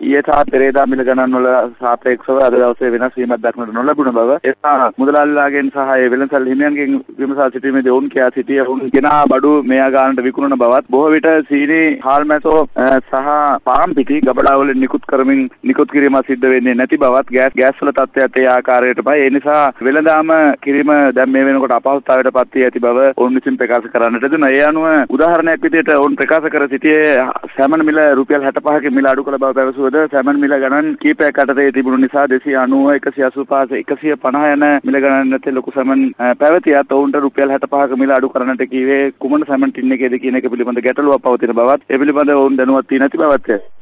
ඊයේ සහ පෙරේදා මිල ගණන් වල සාපේක්ෂව අද දවසේ වෙනස් වීමක් දක්නට නොලැබුණ බව එසා මුදලාලිලාගෙන් සහ ඒ වෙළඳසල් හිමියන්ගෙන් විමසා සිටීමේදී ඔවුන් කියා සිටියේ ඔවුන් ගෙනා බඩු මෙයා ගන්නට විකුණන බවත් බොහෝ විට සීනි හාල්මැසෝ සහ පාම් පිටි ගබඩාවල නිකුත් කිරීම සිද්ධ වෙන්නේ නැති බවත් ගෑස් වල තත්ත්වයත් ඒ ආකාරයටමයි. ඒ නිසා වෙළඳාම කිරීම දැන් මේ වෙනකොට අපහසුතාවයට පත් වී ඇති බව ඔවුන් විසින් ප්‍රකාශ කරන්නට දුන්නා. ඒ අනුව උදාහරණයක් විදිහට ඔවුන් ප්‍රකාශ කර සිටියේ සැමන් මිල රුපියල් 65කින් මිල අඩු කළ බව පැවසුවද සැමන් මිල ගණන් කීපයක් අතරේ තිබුණු නිසා 290 185 150 යන මිල ගණන් නැති ලොකු සැමන් පැවතියත් ඔවුන්ට රුපියල් 65ක මිල අඩු කරන්නට කීවේ කුමන සැමන් ටින් එකේද කියන එක පිළිබඳ ගැටලුවක් පවතින බවත් ඒ පිළිබඳව ඔවුන් දැනුවත් වී නැති බවත්